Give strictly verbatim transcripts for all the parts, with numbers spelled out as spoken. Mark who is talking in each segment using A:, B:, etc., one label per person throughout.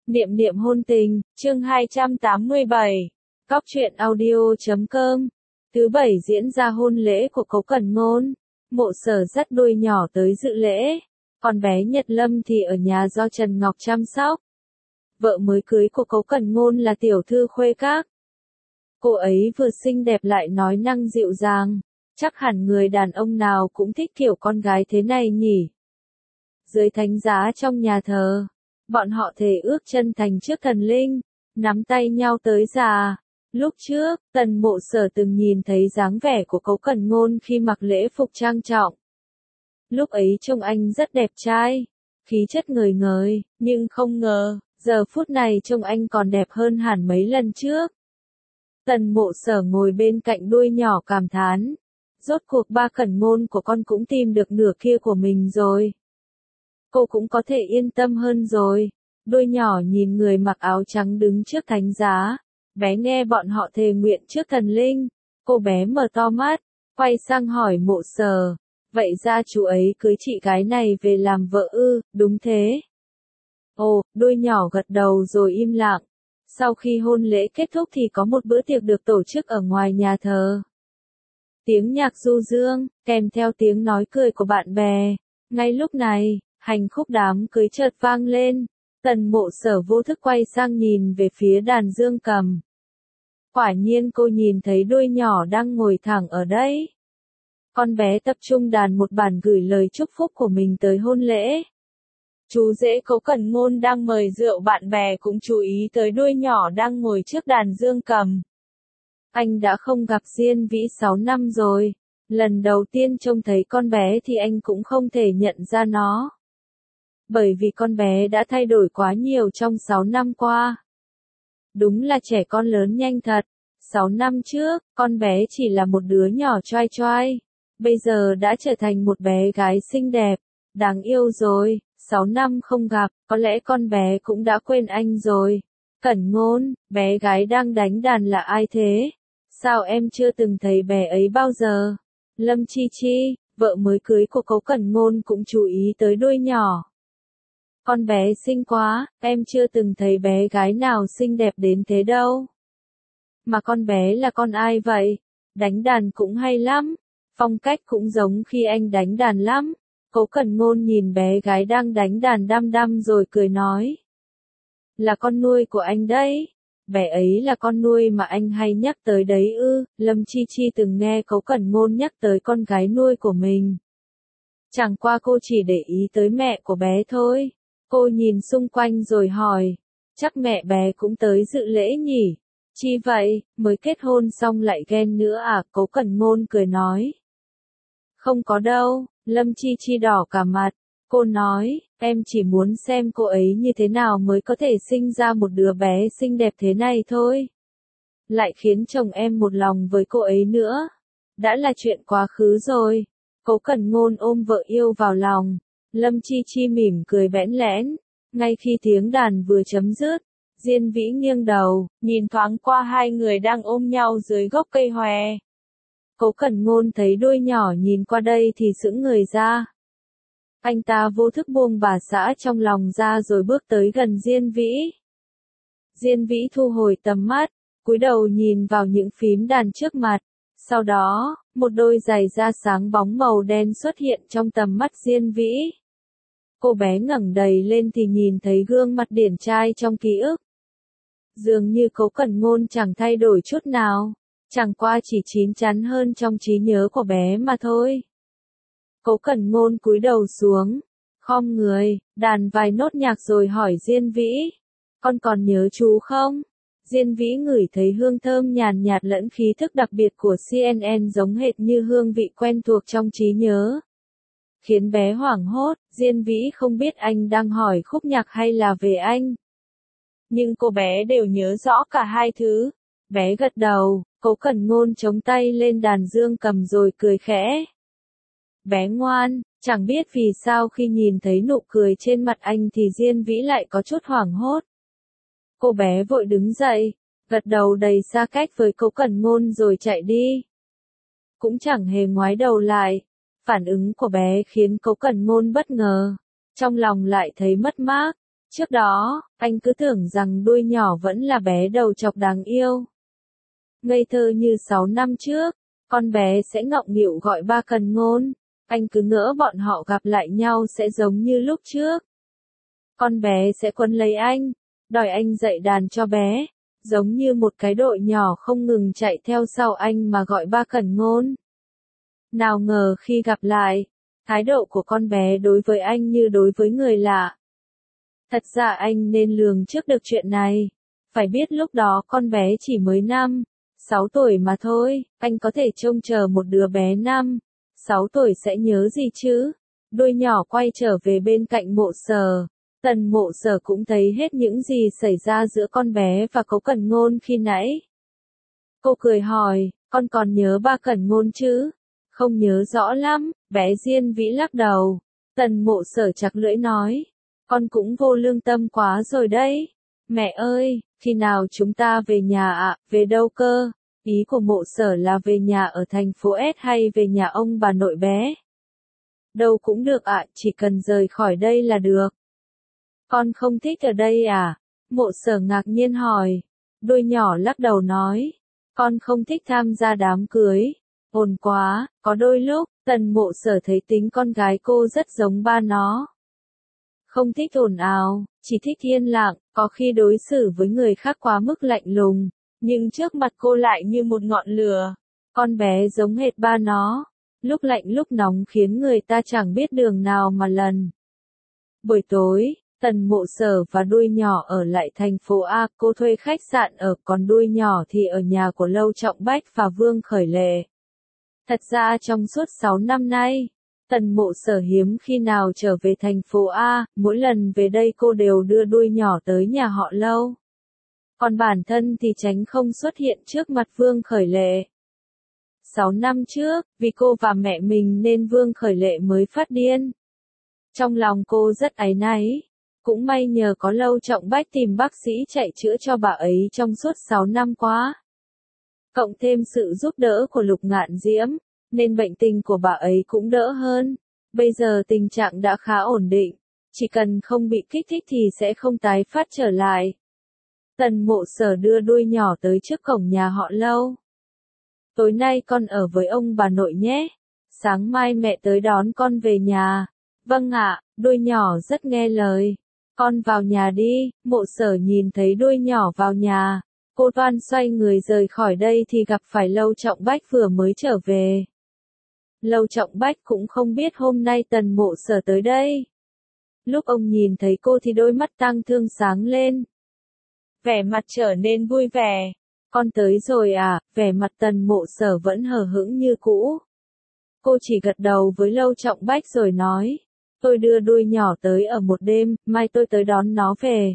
A: Niệm niệm hôn tình, chương hai trăm tám mươi bảy. Cóc truyện audio chấm com. Thứ bảy diễn ra hôn lễ của Cấu Cẩn Ngôn. Mộ Sở dắt đuôi nhỏ tới dự lễ. Còn bé Nhật Lâm thì ở nhà do Trần Ngọc chăm sóc. Vợ mới cưới của Cấu Cẩn Ngôn là tiểu thư Khuê Các. Cô ấy vừa xinh đẹp lại nói năng dịu dàng. Chắc hẳn người đàn ông nào cũng thích kiểu con gái thế này nhỉ. Dưới thánh giá trong nhà thờ, bọn họ thề ước chân thành trước thần linh, nắm tay nhau tới già. Lúc trước, Tần Mộ Sở từng nhìn thấy dáng vẻ của Cấu Cẩn Ngôn khi mặc lễ phục trang trọng. Lúc ấy trông anh rất đẹp trai, khí chất ngời ngời, nhưng không ngờ, giờ phút này trông anh còn đẹp hơn hẳn mấy lần trước. Tần Mộ Sở ngồi bên cạnh đuôi nhỏ cảm thán. Rốt cuộc ba Cẩn Ngôn của con cũng tìm được nửa kia của mình rồi. Cô cũng có thể yên tâm hơn rồi. Đuôi nhỏ nhìn người mặc áo trắng đứng trước thánh giá. Bé nghe bọn họ thề nguyện trước thần linh. Cô bé mở to mắt, quay sang hỏi Mộ Sở. Vậy ra chú ấy cưới chị gái này về làm vợ ư? Đúng thế. Ồ, đuôi nhỏ gật đầu rồi im lặng. Sau khi hôn lễ kết thúc thì có một bữa tiệc được tổ chức ở ngoài nhà thờ. Tiếng nhạc du dương, kèm theo tiếng nói cười của bạn bè. Ngay lúc này, hành khúc đám cưới chợt vang lên. Tần Mộ Sở vô thức quay sang nhìn về phía đàn dương cầm. Quả nhiên cô nhìn thấy đuôi nhỏ đang ngồi thẳng ở đấy. Con bé tập trung đàn một bản gửi lời chúc phúc của mình tới hôn lễ. Chú rể Cấu Cẩn Ngôn đang mời rượu, bạn bè cũng chú ý tới đuôi nhỏ đang ngồi trước đàn dương cầm. Anh đã không gặp Diên Vĩ sáu năm rồi. Lần đầu tiên trông thấy con bé thì anh cũng không thể nhận ra nó. Bởi vì con bé đã thay đổi quá nhiều trong sáu năm qua. Đúng là trẻ con lớn nhanh thật. sáu năm trước, con bé chỉ là một đứa nhỏ choai choai. Bây giờ đã trở thành một bé gái xinh đẹp, đáng yêu rồi. sáu năm không gặp, có lẽ con bé cũng đã quên anh rồi. Cẩn Ngôn, bé gái đang đánh đàn là ai thế? Sao em chưa từng thấy bé ấy bao giờ? Lâm Chi Chi, vợ mới cưới của Cấu Cẩn Ngôn cũng chú ý tới đuôi nhỏ. Con bé xinh quá, em chưa từng thấy bé gái nào xinh đẹp đến thế đâu. Mà con bé là con ai vậy? Đánh đàn cũng hay lắm, phong cách cũng giống khi anh đánh đàn lắm. Cấu Cẩn Ngôn nhìn bé gái đang đánh đàn đăm đăm rồi cười nói. Là con nuôi của anh đấy. Bé ấy là con nuôi mà anh hay nhắc tới đấy ư? Lâm Chi Chi từng nghe Cấu Cẩn Ngôn nhắc tới con gái nuôi của mình. Chẳng qua cô chỉ để ý tới mẹ của bé thôi. Cô nhìn xung quanh rồi hỏi. Chắc mẹ bé cũng tới dự lễ nhỉ? Chi vậy, mới kết hôn xong lại ghen nữa à? Cấu Cẩn Ngôn cười nói. Không có đâu. Lâm Chi Chi đỏ cả mặt. Cô nói, em chỉ muốn xem cô ấy như thế nào mới có thể sinh ra một đứa bé xinh đẹp thế này thôi. Lại khiến chồng em một lòng với cô ấy nữa. Đã là chuyện quá khứ rồi. Cấu Cẩn Ngôn ôm vợ yêu vào lòng. Lâm Chi Chi mỉm cười bẽn lẽn. Ngay khi tiếng đàn vừa chấm dứt, Diên Vĩ nghiêng đầu, nhìn thoáng qua hai người đang ôm nhau dưới gốc cây hòe. Cấu Cẩn Ngôn thấy đuôi nhỏ nhìn qua đây thì sững người ra. Anh ta vô thức buông bà xã trong lòng ra rồi bước tới gần Diên Vĩ. Diên Vĩ thu hồi tầm mắt, cúi đầu nhìn vào những phím đàn trước mặt. Sau đó, một đôi giày da sáng bóng màu đen xuất hiện trong tầm mắt Diên Vĩ. Cô bé ngẩng đầy lên thì nhìn thấy gương mặt điển trai trong ký ức. Dường như Cấu Cẩn Ngôn chẳng thay đổi chút nào. Chẳng qua chỉ chín chắn hơn trong trí nhớ của bé mà thôi. Cấu Cẩn Ngôn cúi đầu xuống, khom người, đàn vài nốt nhạc rồi hỏi Diên Vĩ. Con còn nhớ chú không? Diên Vĩ ngửi thấy hương thơm nhàn nhạt lẫn khí thức đặc biệt của xê en en giống hệt như hương vị quen thuộc trong trí nhớ. Khiến bé hoảng hốt, Diên Vĩ không biết anh đang hỏi khúc nhạc hay là về anh. Nhưng cô bé đều nhớ rõ cả hai thứ. Bé gật đầu, Cấu Cẩn Ngôn chống tay lên đàn dương cầm rồi cười khẽ. Bé ngoan, chẳng biết vì sao khi nhìn thấy nụ cười trên mặt anh thì Diên Vĩ lại có chút hoảng hốt. Cô bé vội đứng dậy, gật đầu đầy xa cách với Cấu Cẩn Ngôn rồi chạy đi. Cũng chẳng hề ngoái đầu lại. Phản ứng của bé khiến Cấu Cẩn Ngôn bất ngờ, trong lòng lại thấy mất mát. Trước đó, anh cứ tưởng rằng đuôi nhỏ vẫn là bé đầu chọc đáng yêu. Ngây thơ như sáu năm trước, con bé sẽ ngọng nghịu gọi ba cần ngôn. Anh cứ ngỡ bọn họ gặp lại nhau sẽ giống như lúc trước. Con bé sẽ quấn lấy anh, đòi anh dạy đàn cho bé, giống như một cái đội nhỏ không ngừng chạy theo sau anh mà gọi ba cần ngôn. Nào ngờ khi gặp lại, thái độ của con bé đối với anh như đối với người lạ. Thật ra anh nên lường trước được chuyện này. Phải biết lúc đó con bé chỉ mới năm, sáu tuổi mà thôi, anh có thể trông chờ một đứa bé năm, sáu tuổi sẽ nhớ gì chứ? Đuôi nhỏ quay trở về bên cạnh Mộ Sở. Tần Mộ Sở cũng thấy hết những gì xảy ra giữa con bé và Cố Cẩn Ngôn khi nãy. Cô cười hỏi, con còn nhớ ba Cẩn Ngôn chứ? Không nhớ rõ lắm, bé Diên Vĩ lắc đầu. Tần Mộ Sở chặt lưỡi nói, con cũng vô lương tâm quá rồi đấy. Mẹ ơi, khi nào chúng ta về nhà ạ, à? Về đâu cơ? Ý của Mộ Sở là về nhà ở thành phố S hay về nhà ông bà nội bé? Đâu cũng được ạ, à, chỉ cần rời khỏi đây là được. Con không thích ở đây à? Mộ Sở ngạc nhiên hỏi. Đuôi nhỏ lắc đầu nói, con không thích tham gia đám cưới. Ồn quá, có đôi lúc, Tần Mộ Sở thấy tính con gái cô rất giống ba nó. Không thích ồn ào, chỉ thích yên lặng, có khi đối xử với người khác quá mức lạnh lùng, nhưng trước mặt cô lại như một ngọn lửa. Con bé giống hệt ba nó, lúc lạnh lúc nóng khiến người ta chẳng biết đường nào mà lần. Buổi tối, Tần Mộ Sở và đuôi nhỏ ở lại thành phố A, cô thuê khách sạn ở, còn đuôi nhỏ thì ở nhà của Lâu Trọng Bách và Vương Khởi Lệ. Thật ra trong suốt sáu năm nay, Tần Mộ Sở hiếm khi nào trở về thành phố A, mỗi lần về đây cô đều đưa đuôi nhỏ tới nhà họ Lâu. Còn bản thân thì tránh không xuất hiện trước mặt Vương Khởi Lệ. Sáu năm trước, vì cô và mẹ mình nên Vương Khởi Lệ mới phát điên. Trong lòng cô rất áy náy. Cũng may nhờ có Lâu Trọng Bách tìm bác sĩ chạy chữa cho bà ấy trong suốt sáu năm quá. Cộng thêm sự giúp đỡ của Lục Ngạn Diễm, nên bệnh tình của bà ấy cũng đỡ hơn. Bây giờ tình trạng đã khá ổn định, chỉ cần không bị kích thích thì sẽ không tái phát trở lại. Tần Mộ Sở đưa đuôi nhỏ tới trước cổng nhà họ Lâu. Tối nay con ở với ông bà nội nhé. Sáng mai mẹ tới đón con về nhà. Vâng ạ, đuôi nhỏ rất nghe lời. Con vào nhà đi. Mộ Sở nhìn thấy đuôi nhỏ vào nhà. Cô toan xoay người rời khỏi đây thì gặp phải Lâu Trọng Bách vừa mới trở về. Lâu Trọng Bách cũng không biết hôm nay Tần Mộ Sở tới đây. Lúc ông nhìn thấy cô thì đôi mắt tang thương sáng lên. Vẻ mặt trở nên vui vẻ. Con tới rồi à? Vẻ mặt Tần Mộ Sở vẫn hờ hững như cũ. Cô chỉ gật đầu với Lâu Trọng Bách rồi nói. Tôi đưa đuôi nhỏ tới ở một đêm, mai tôi tới đón nó về.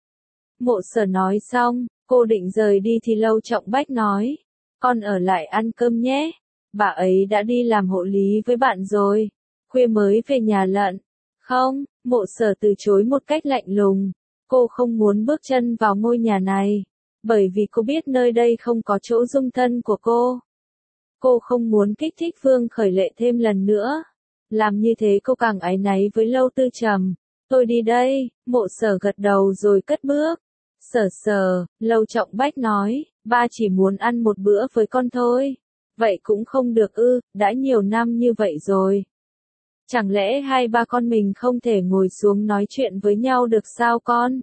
A: Mộ Sở nói xong, cô định rời đi thì Lâu Trọng Bách nói. Con ở lại ăn cơm nhé. Bà ấy đã đi làm hộ lý với bạn rồi. Khuya mới về nhà lận. Không, Mộ Sở từ chối một cách lạnh lùng. Cô không muốn bước chân vào ngôi nhà này. Bởi vì cô biết nơi đây không có chỗ dung thân của cô. Cô không muốn kích thích Vương Khởi Lệ thêm lần nữa. Làm như thế cô càng áy náy với Lâu Tư Trầm. Tôi đi đây. Mộ Sở gật đầu rồi cất bước. Sở Sở, Lâu Trọng Bách nói, ba chỉ muốn ăn một bữa với con thôi. Vậy cũng không được ư, đã nhiều năm như vậy rồi. Chẳng lẽ hai ba con mình không thể ngồi xuống nói chuyện với nhau được sao con?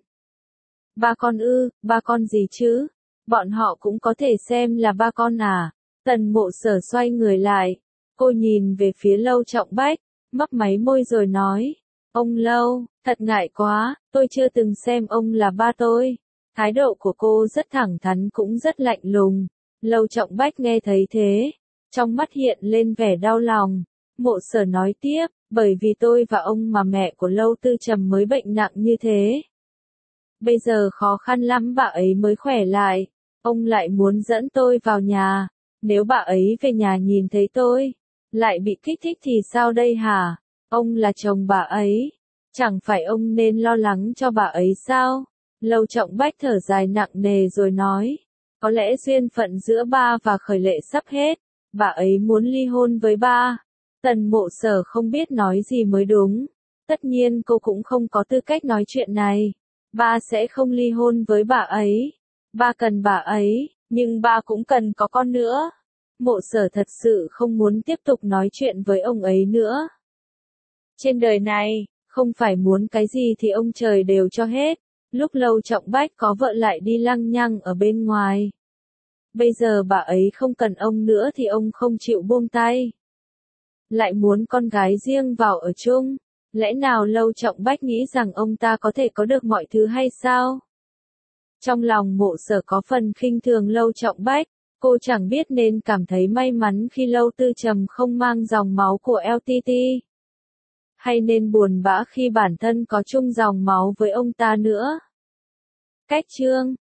A: Ba con ư, ba con gì chứ? Bọn họ cũng có thể xem là ba con à? Tần Mộ Sở xoay người lại. Cô nhìn về phía Lâu Trọng Bách, mấp máy môi rồi nói. Ông Lâu, thật ngại quá, tôi chưa từng xem ông là ba tôi. Thái độ của cô rất thẳng thắn cũng rất lạnh lùng. Lâu Trọng Bách nghe thấy thế. Trong mắt hiện lên vẻ đau lòng. Mộ Sở nói tiếp, bởi vì tôi và ông mà mẹ của Lâu Tư Trầm mới bệnh nặng như thế. Bây giờ khó khăn lắm bà ấy mới khỏe lại. Ông lại muốn dẫn tôi vào nhà. Nếu bà ấy về nhà nhìn thấy tôi, lại bị kích thích thì sao đây hả? Ông là chồng bà ấy. Chẳng phải ông nên lo lắng cho bà ấy sao? Lâu Trọng Bách thở dài nặng nề rồi nói. Có lẽ duyên phận giữa ba và Khởi Lệ sắp hết. Bà ấy muốn ly hôn với ba. Tần Mộ Sở không biết nói gì mới đúng. Tất nhiên cô cũng không có tư cách nói chuyện này. Ba sẽ không ly hôn với bà ấy. Ba cần bà ấy, nhưng ba cũng cần có con nữa. Mộ Sở thật sự không muốn tiếp tục nói chuyện với ông ấy nữa. Trên đời này, không phải muốn cái gì thì ông trời đều cho hết. Lúc Lâu Trọng Bách có vợ lại đi lăng nhăng ở bên ngoài. Bây giờ bà ấy không cần ông nữa thì ông không chịu buông tay. Lại muốn con gái riêng vào ở chung. Lẽ nào Lâu Trọng Bách nghĩ rằng ông ta có thể có được mọi thứ hay sao? Trong lòng Mộ Sở có phần khinh thường Lâu Trọng Bách. Cô chẳng biết nên cảm thấy may mắn khi Lâu Tư Trầm không mang dòng máu của lờ tê tê. Hay nên buồn bã khi bản thân có chung dòng máu với ông ta nữa. Cách chương